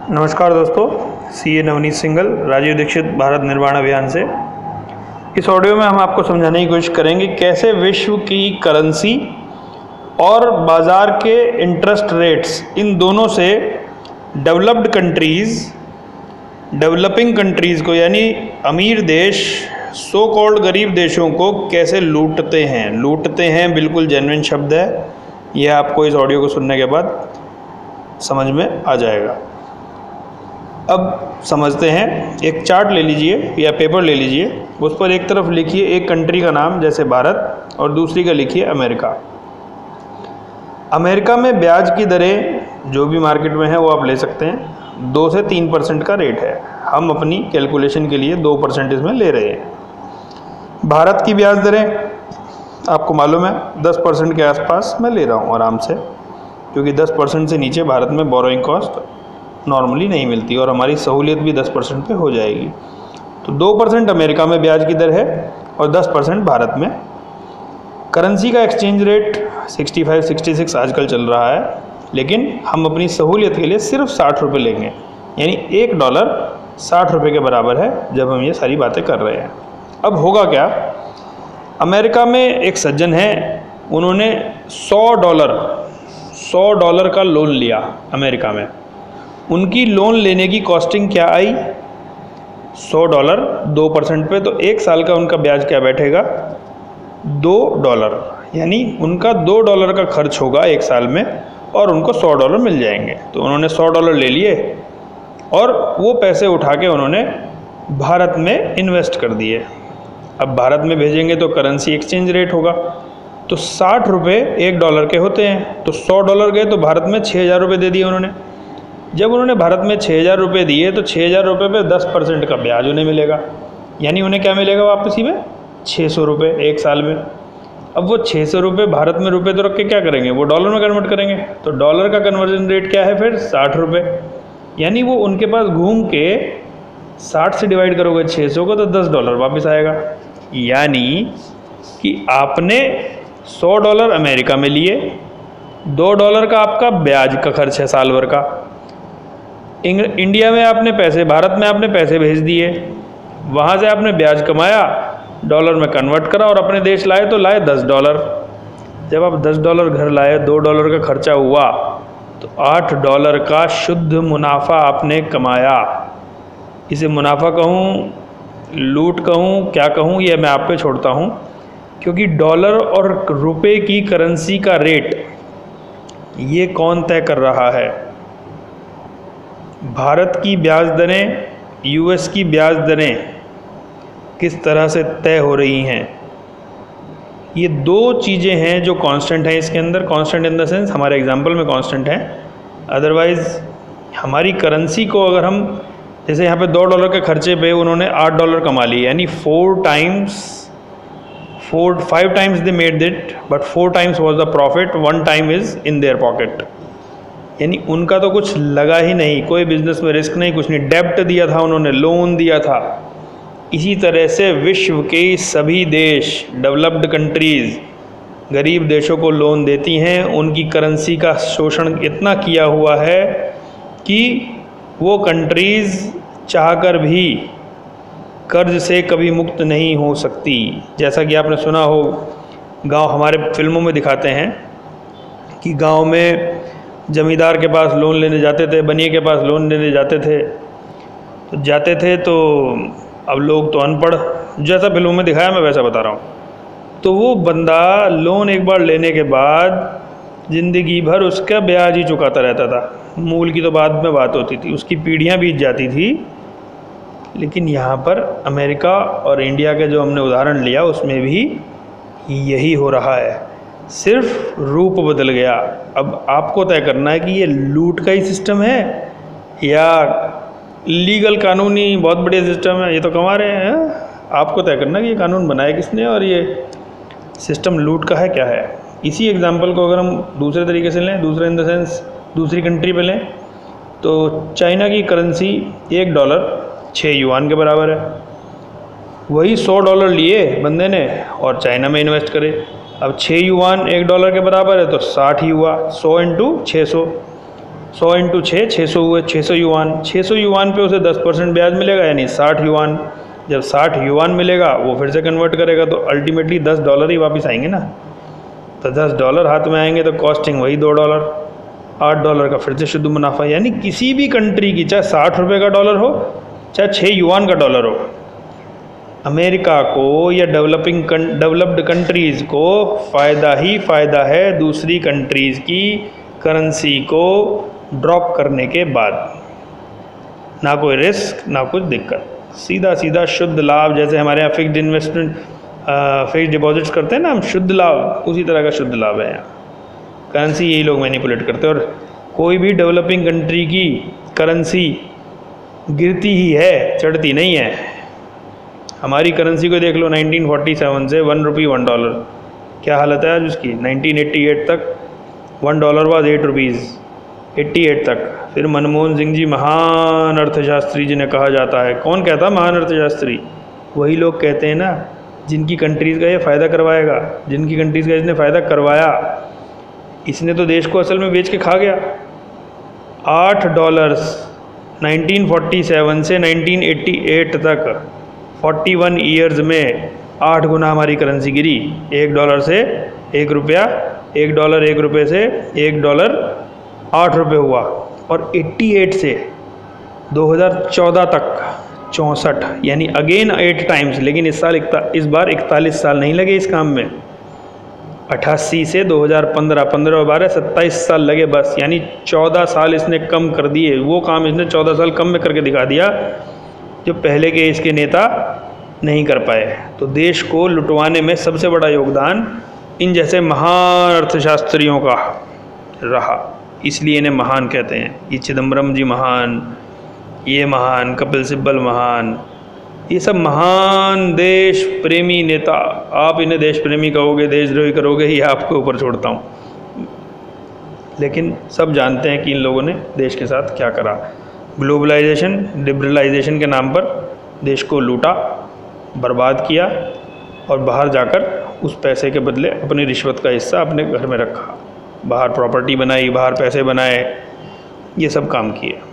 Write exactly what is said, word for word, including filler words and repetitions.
नमस्कार दोस्तों, सी ए नवनीत सिंघल, राजीव दीक्षित भारत निर्माण अभियान से। इस ऑडियो में हम आपको समझाने की कोशिश करेंगे कैसे विश्व की करेंसी और बाज़ार के इंटरेस्ट रेट्स, इन दोनों से डेवलप्ड कंट्रीज़ डेवलपिंग कंट्रीज़ को, यानी अमीर देश सो कॉल्ड गरीब देशों को कैसे लूटते हैं लूटते हैं बिल्कुल जेन्युइन शब्द है। यह आपको इस ऑडियो को सुनने के बाद समझ में आ जाएगा। अब समझते हैं। एक चार्ट ले लीजिए या पेपर ले लीजिए, उस पर एक तरफ लिखिए एक कंट्री का नाम, जैसे भारत, और दूसरी का लिखिए अमेरिका। अमेरिका में ब्याज की दरें जो भी मार्केट में है वो आप ले सकते हैं। दो से तीन परसेंट का रेट है। हम अपनी कैलकुलेशन के लिए दो परसेंट इसमें ले रहे हैं। भारत की ब्याज दरें आपको मालूम है दस परसेंट के आसपास मैं ले रहा हूँ आराम से, क्योंकि दस परसेंट से नीचे भारत में बोरोइंग कॉस्ट नॉर्मली नहीं मिलती और हमारी सहूलियत भी दस परसेंट पे हो जाएगी। तो दो परसेंट अमेरिका में ब्याज की दर है और दस परसेंट भारत में। करेंसी का एक्सचेंज रेट पैंसठ छियासठ आजकल चल रहा है, लेकिन हम अपनी सहूलियत के लिए सिर्फ साठ रुपये लेंगे, यानी एक डॉलर साठ रुपये के बराबर है जब हम ये सारी बातें कर रहे हैं। अब होगा क्या, अमेरिका में एक सज्जन है, उन्होंने सौ डॉलर सौ डॉलर का लोन लिया अमेरिका में। उनकी लोन लेने की कॉस्टिंग क्या आई, सौ डॉलर दो परसेंट पे, तो एक साल का उनका ब्याज क्या बैठेगा, दो डॉलर, यानी उनका दो डॉलर का खर्च होगा एक साल में और उनको सौ डॉलर मिल जाएंगे। तो उन्होंने सौ डॉलर ले लिए और वो पैसे उठा के उन्होंने भारत में इन्वेस्ट कर दिए। अब भारत में भेजेंगे तो करेंसी एक्सचेंज रेट होगा, तो साठ रुपये एक डॉलर के होते हैं, तो सौ डॉलर गए तो भारत में छः हज़ार रुपये दे दिए उन्होंने। जब उन्होंने भारत में छः हज़ार रुपये दिए तो छः हज़ार रुपये पे दस परसेंट का ब्याज उन्हें मिलेगा, यानी उन्हें क्या मिलेगा वापसी में, छः सौ रुपये एक साल में। अब वो छः सौ रुपये भारत में रुपये तो रख के क्या करेंगे, वो डॉलर में कन्वर्ट करेंगे, तो डॉलर का कन्वर्जन रेट क्या है फिर, साठ रुपये, यानी वो उनके पास घूम के साठ से डिवाइड करोगे छः सौ को तो दस डॉलर वापस आएगा। यानी कि आपने सौ डॉलर अमेरिका में लिए, दो डॉलर का आपका ब्याज का खर्च है साल भर का। इंडिया में आपने पैसे, भारत में आपने पैसे भेज दिए, वहाँ से आपने ब्याज कमाया, डॉलर में कन्वर्ट करा और अपने देश लाए तो लाए दस डॉलर। जब आप दस डॉलर घर लाए, दो डॉलर का खर्चा हुआ, तो आठ डॉलर का शुद्ध मुनाफा आपने कमाया। इसे मुनाफा कहूँ, लूट कहूँ, क्या कहूँ, यह मैं आप पे छोड़ता हूँ, क्योंकि डॉलर और रुपए की करेंसी का रेट ये कौन तय कर रहा है। भारत की ब्याज दरें, यूएस की ब्याज दरें किस तरह से तय हो रही हैं, ये दो चीज़ें हैं जो कांस्टेंट हैं इसके अंदर। कांस्टेंट इन द सेंस हमारे एग्जांपल में कांस्टेंट हैं, अदरवाइज़ हमारी करेंसी को अगर हम, जैसे यहाँ पे दो डॉलर के खर्चे पे उन्होंने आठ डॉलर कमा लिए, यानी four times four five times they made it, but four times was the profit, one time is in their pocket. यानी उनका तो कुछ लगा ही नहीं, कोई बिजनेस में रिस्क नहीं, कुछ नहीं, डेब्ट दिया था उन्होंने, लोन दिया था। इसी तरह से विश्व के सभी देश, डेवलप्ड कंट्रीज़, गरीब देशों को लोन देती हैं। उनकी करेंसी का शोषण इतना किया हुआ है कि वो कंट्रीज़ चाहकर भी कर्ज से कभी मुक्त नहीं हो सकती। जैसा कि आपने सुना हो, गांव, हमारे फिल्मों में दिखाते हैं कि गांव में जमींदार के पास लोन लेने जाते थे, बनिए के पास लोन लेने जाते थे, तो जाते थे तो अब लोग तो अनपढ़, जैसा फिल्मों में दिखाया मैं वैसा बता रहा हूँ, तो वो बंदा लोन एक बार लेने के बाद ज़िंदगी भर उसका ब्याज ही चुकाता रहता था। मूल की तो बाद में बात होती थी, उसकी पीढ़ियाँ बीत जाती थी। लेकिन यहाँ पर अमेरिका और इंडिया के जो हमने उदाहरण लिया उसमें भी यही हो रहा है, सिर्फ रूप बदल गया। अब आपको तय करना है कि ये लूट का ही सिस्टम है या लीगल कानूनी बहुत बढ़िया सिस्टम है, ये तो कमा रहे हैं। आपको तय करना है कि ये कानून बनाया किसने और ये सिस्टम लूट का है क्या है। इसी एग्जांपल को अगर हम दूसरे तरीके से लें, दूसरे इन द सेंस दूसरी कंट्री पे लें, तो चाइना की करेंसी एक डॉलर छः युआन के बराबर है। वही सौ डॉलर लिए बंदे ने और चाइना में इन्वेस्ट करे, अब छः युआन एक डॉलर के बराबर है तो साठ ही हुआ, सौ इंटू छः सौ, सौ इंटू छः छः सौ हुए, छः सौ युवान। छः सौ युवान पे उसे दस परसेंट ब्याज मिलेगा, यानी साठ युवान। जब साठ युवान मिलेगा वो फिर से कन्वर्ट करेगा तो अल्टीमेटली दस डॉलर ही वापस आएंगे ना। तो दस डॉलर हाथ में आएंगे तो कॉस्टिंग वही दो डॉलर, आठ डॉलर का फिर से शुद्ध मुनाफा। यानी किसी भी कंट्री की, चाहे साठ रुपये का डॉलर हो चाहे छः युवान का डॉलर हो, अमेरिका को या डेवलपिंग डेवलप्ड कंट्रीज़ को फ़ायदा ही फ़ायदा है दूसरी कंट्रीज़ की करेंसी को ड्रॉप करने के बाद। ना कोई रिस्क ना कुछ दिक्कत, सीधा सीधा शुद्ध लाभ। जैसे हमारे यहाँ फिक्स्ड इन्वेस्टमेंट फिक्स्ड डिपॉजिट्स करते हैं ना हम, शुद्ध लाभ उसी तरह का शुद्ध लाभ है यहाँ। करेंसी यही लोग मैनिपुलेट करते हैं। और कोई भी डेवलपिंग कंट्री की करेंसी गिरती ही है, चढ़ती नहीं है। हमारी करेंसी को देख लो, नाइनटीन फोर्टी सेवन से वन रुपी वन डॉलर, क्या हालत है आज उसकी। नाइनटीन एटी एट तक one dollar was eight rupees, eighty eight तक। फिर मनमोहन सिंह जी महान अर्थशास्त्री जिन्हें कहा जाता है। कौन कहता महान अर्थशास्त्री? वही लोग कहते हैं ना जिनकी कंट्रीज़ का ये फ़ायदा करवाएगा, जिनकी कंट्रीज़ का इसने फ़ायदा करवाया। इसने तो देश को असल में बेच के खा गया। आठ डॉलर्स नाइनटीन फोर्टी सेवन से नाइनटीन एटी एट तक इकतालीस ईयर्स में आठ गुना हमारी करेंसी गिरी। एक डॉलर से एक रुपया, एक डॉलर एक रुपये से एक डॉलर आठ रुपये हुआ। और अट्ठासी से दो हज़ार चौदह तक चौंसठ, यानी अगेन एट टाइम्स। लेकिन इस साल इस बार इकतालीस साल नहीं लगे इस काम में। अट्ठासी से दो हज़ार पंद्रह, पंद्रह और बारह सत्ताईस साल लगे बस। यानी चौदह साल इसने कम कर दिए। वो काम इसने चौदह साल कम में करके दिखा दिया जो पहले के इसके नेता नहीं कर पाए। तो देश को लुटवाने में सबसे बड़ा योगदान इन जैसे महान अर्थशास्त्रियों का रहा, इसलिए इन्हें महान कहते हैं। ये चिदम्बरम जी महान, ये महान, कपिल सिब्बल महान, ये सब महान देश प्रेमी नेता। आप इन्हें देश प्रेमी कहोगे, देशद्रोही करोगे, ये आपके ऊपर छोड़ता हूँ। लेकिन सब जानते हैं कि इन लोगों ने देश के साथ क्या करा। ग्लोबलाइजेशन, लिबरलाइजेशन के नाम पर देश को लूटा, बर्बाद किया और बाहर जाकर उस पैसे के बदले अपनी रिश्वत का हिस्सा अपने घर में रखा। बाहर प्रॉपर्टी बनाई, बाहर पैसे बनाए, ये सब काम किए।